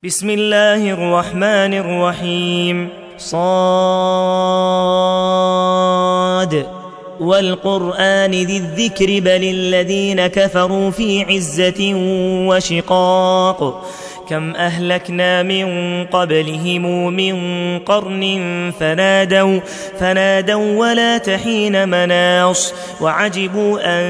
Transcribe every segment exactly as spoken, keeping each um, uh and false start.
بسم الله الرحمن الرحيم. صاد والقرآن ذي الذكر بل الذين كفروا في عزة وشقاق كم أهلكنا من قبلهم من قرن فنادوا, فنادوا ولا تحين مناص وعجبوا أن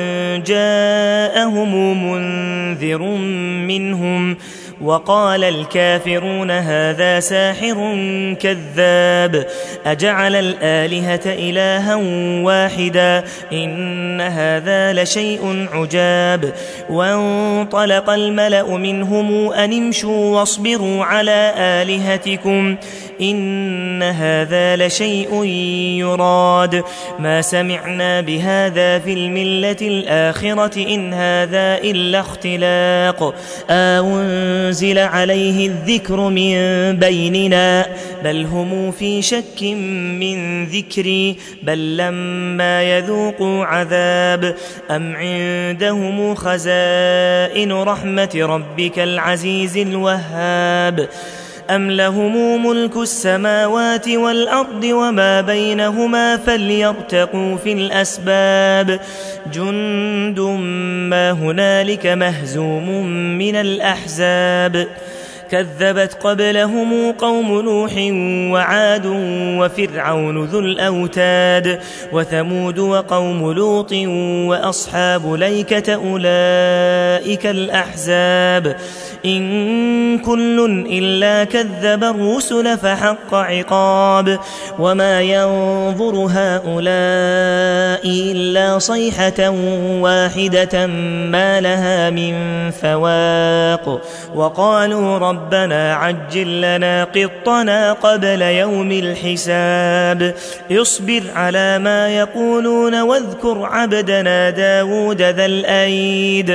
جاءهم منذر منهم وقال الكافرون هذا ساحر كذاب أجعل الآلهة إلها واحدا إن هذا لشيء عجاب. وانطلق الملأ منهم أن امشوا واصبروا على آلهتكم إن هذا لشيء يراد ما سمعنا بهذا في الملة الآخرة إن هذا إلا اختلاق أنزل عليه الذكر من بيننا بل هم في شك من ذكري بل لما يذوقوا عذاب أم عندهم خزائن رحمة ربك العزيز الوهاب أم لهم ملك السماوات والأرض وما بينهما فليرتقوا في الأسباب جند ما هنالك مهزوم من الأحزاب كذبت قبلهم قوم نوح وعاد وفرعون ذو الأوتاد وثمود وقوم لوط وأصحاب ليكة أولئك الأحزاب إن كل إلا كذب الرسل فحق عقاب وما ينظر هؤلاء إلا صيحة واحدة ما لها من فواق وقالوا ربنا عجل لنا قطنا قبل يوم الحساب اصبر على ما يقولون واذكر عبدنا داود ذا الأيد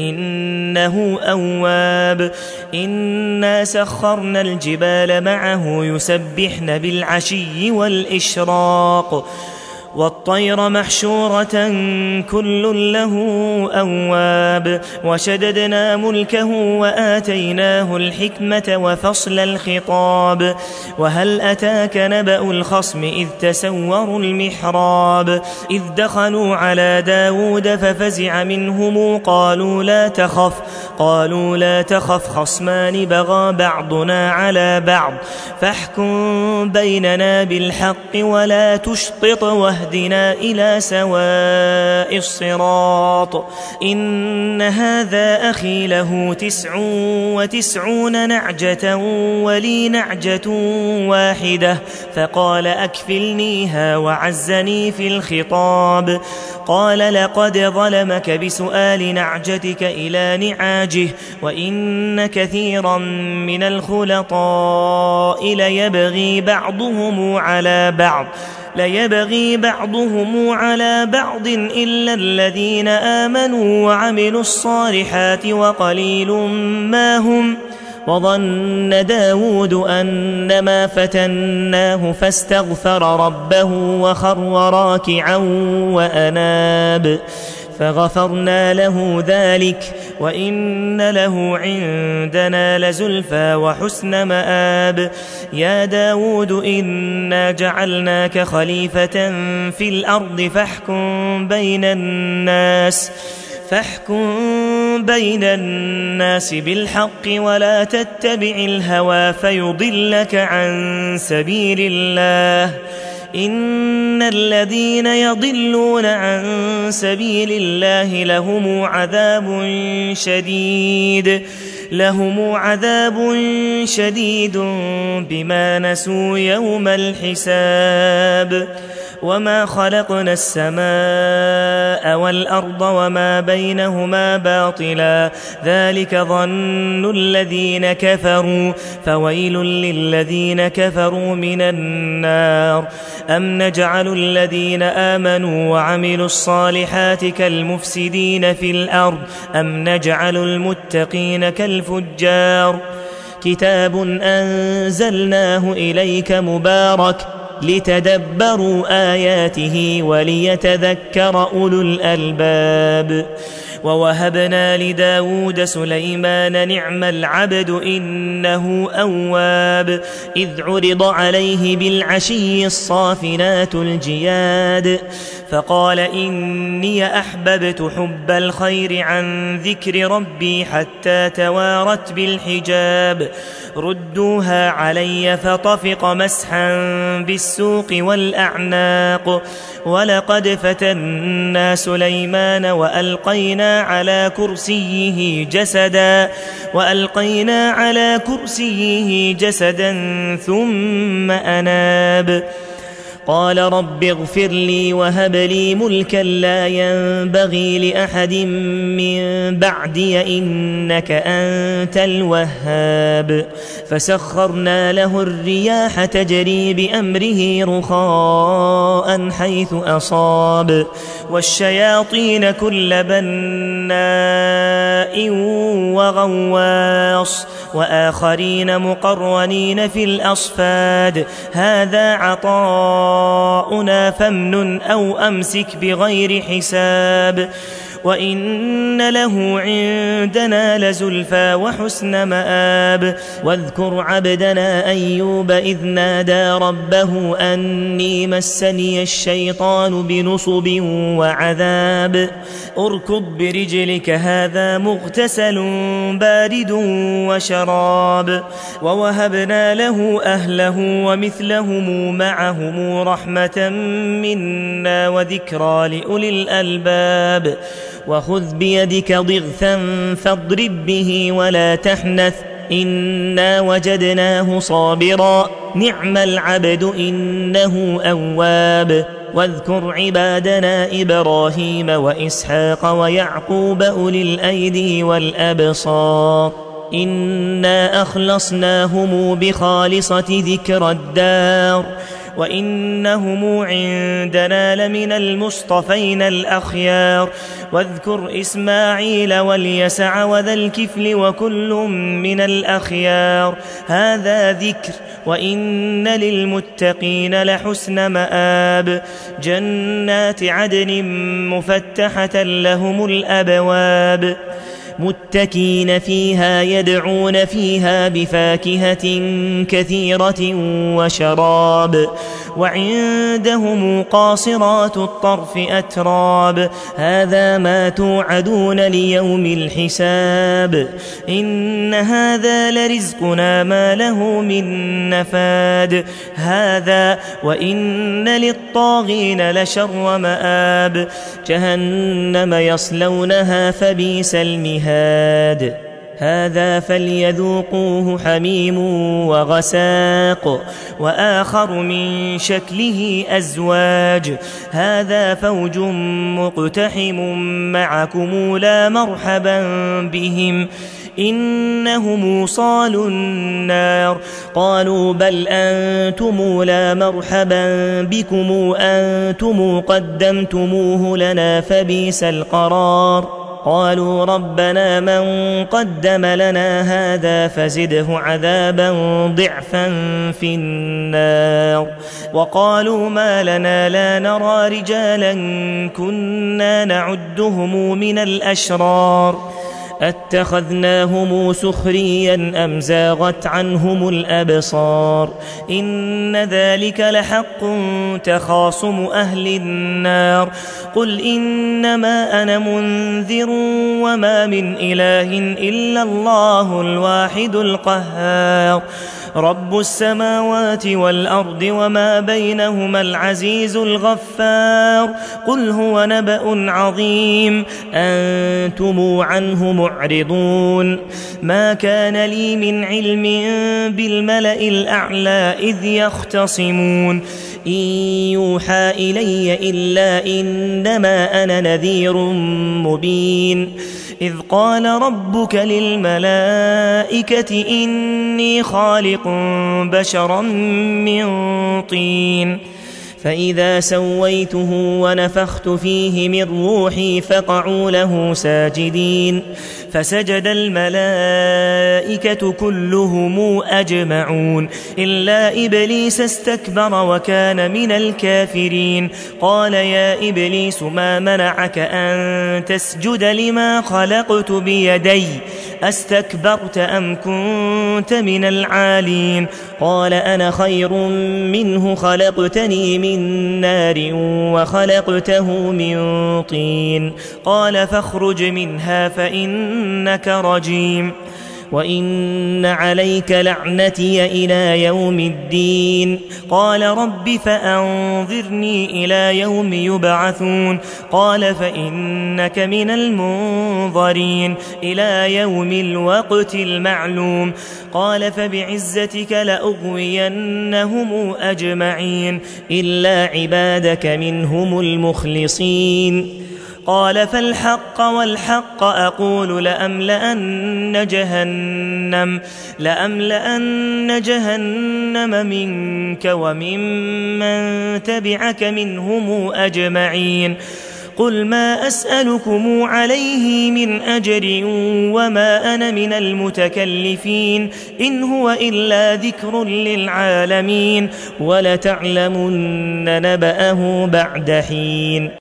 إنه أواب إنا سخرنا الجبال معه يسبحن بالعشي والإشراق والطير محشورة كل له أواب وشددنا ملكه وآتيناه الحكمة وفصل الخطاب وهل أتاك نبأ الخصم إذ تسوروا المحراب إذ دخلوا على داود ففزع منهم قالوا لا تخف قالوا لا تخف خصمان بغى بعضنا على بعض فاحكم بيننا بالحق ولا تشطط واهدنا إلى سواء الصراط إن هذا أخي له تسع وتسعون نعجة ولي نعجة واحدة فقال أكفلنيها وعزني في الخطاب قال لقد ظلمك بسؤال نعجتك إلى نعاجه وإن كثيرا من الخلطاء ليبغي بعضهم على بعض ليبغي بعضهم على بعض إلا الذين آمنوا وعملوا الصالحات وقليل ما هم وظن داود أنما فتناه فاستغفر ربه وخر راكعا وأناب فغفرنا له ذلك وإن له عندنا لزلفى وحسن مآب يا داود إنا جعلناك خليفة في الأرض فاحكم بين الناس فاحكم بين الناس بالحق ولا تتبع الهوى فيضلك عن سبيل الله إن الذين يضلون عن سبيل الله لهم عذاب شديد لهم عذاب شديد بما نسوا يوم الحساب وما خلقنا السماء والأرض وما بينهما باطلا ذلك ظن الذين كفروا فويل للذين كفروا من النار أم نجعل الذين آمنوا وعملوا الصالحات كالمفسدين في الأرض أم نجعل المتقين كالفجار كتاب أنزلناه إليك مبارك لتدبروا آياته وليتذكر أولو الألباب ووهبنا لداود سليمان نعم العبد إنه أواب إذ عرض عليه بالعشي الصافنات الجياد فقال إني أحببت حب الخير عن ذكر ربي حتى توارت بالحجاب ردوها علي فطفق مسحا بالسوق والأعناق ولقد فتنا سليمان وألقينا على كرسيه جسدا وألقينا على كرسيه جسدا ثم أناب قال رب اغفر لي وهب لي ملكا لا ينبغي لأحد من بعدي إنك أنت الوهاب فسخرنا له الرياح تجري بأمره رخاء حيث أصاب والشياطين كل بناء وغواص وآخرين مقرنين في الأصفاد هذا عطاؤنا فامنن أو أمسك بغير حساب وإن له عندنا لزلفى وحسن مآب واذكر عبدنا أيوب إذ نادى ربه أني مسني الشيطان بنصب وعذاب اركض برجلك هذا مغتسل بارد وشراب ووهبنا له أهله ومثلهم معهم رحمة منا وذكرى لأولي الألباب وخذ بيدك ضغثا فاضرب به ولا تحنث إنا وجدناه صابرا نعم العبد إنه أواب واذكر عبادنا إبراهيم وإسحاق ويعقوب أولي الأيدي والأبصار إنا أخلصناهم بخالصة ذكر الدار وإنهم عندنا لمن المصطفين الأخيار واذكر إسماعيل واليسع وذا الكفل وكل من الأخيار هذا ذكر وإن للمتقين لحسن مآب جنات عدن مفتحة لهم الأبواب متكين فيها يدعون فيها بفاكهة كثيرة وشراب وعندهم قاصرات الطرف أتراب هذا ما توعدون ليوم الحساب إن هذا لرزقنا ما له من نفاد هذا وإن للطاغين لشر مآب جهنم يصلونها فبئس المهاد هذا فليذوقوه حميم وغساق وآخر من شكله أزواج هذا فوج مقتحم معكم لا مرحبا بهم إنهم صالوا النار قالوا بل أنتم لا مرحبا بكم أنتم قدمتموه لنا فبئس القرار قالوا ربنا من قدم لنا هذا فزده عذابا ضعفا في النار وقالوا ما لنا لا نرى رجالا كنا نعدهم من الأشرار أتخذناهم سخريا أم زاغت عنهم الأبصار إن ذلك لحق تخاصم أهل النار قل إنما أنا منذر وما من إله إلا الله الواحد القهار رب السماوات والأرض وما بينهما العزيز الغفار قل هو نبأ عظيم أنتم عنه معرضون ما كان لي من علم بالملأ الأعلى إذ يختصمون إن يوحى إلي إلا إنما أنا نذير مبين إذ قال ربك للملائكة إني خالق بشرا من طين فإذا سويته ونفخت فيه من روحي فقعوا له ساجدين فسجد الملائكة كلهم أجمعون إلا إبليس استكبر وكان من الكافرين قال يا إبليس ما منعك أن تسجد لما خلقت بيدي أستكبرت أم كنت من العالين قال أنا خير منه خلقتني من نار وخلقته من طين قال فاخرج منها فإنك رجيم وإن عليك لعنتي إلى يوم الدين قال رب فأنظرني إلى يوم يبعثون قال فإنك من المنظرين إلى يوم الوقت المعلوم قال فبعزتك لأغوينهم أجمعين إلا عبادك منهم المخلصين قال فالحق والحق أقول لأملأن جهنم, لأملأن جهنم منك وممن تبعك منهم أجمعين قل ما أسألكم عليه من أجر وما أنا من المتكلفين إن هو إلا ذكر للعالمين ولتعلمن نبأه بعد حين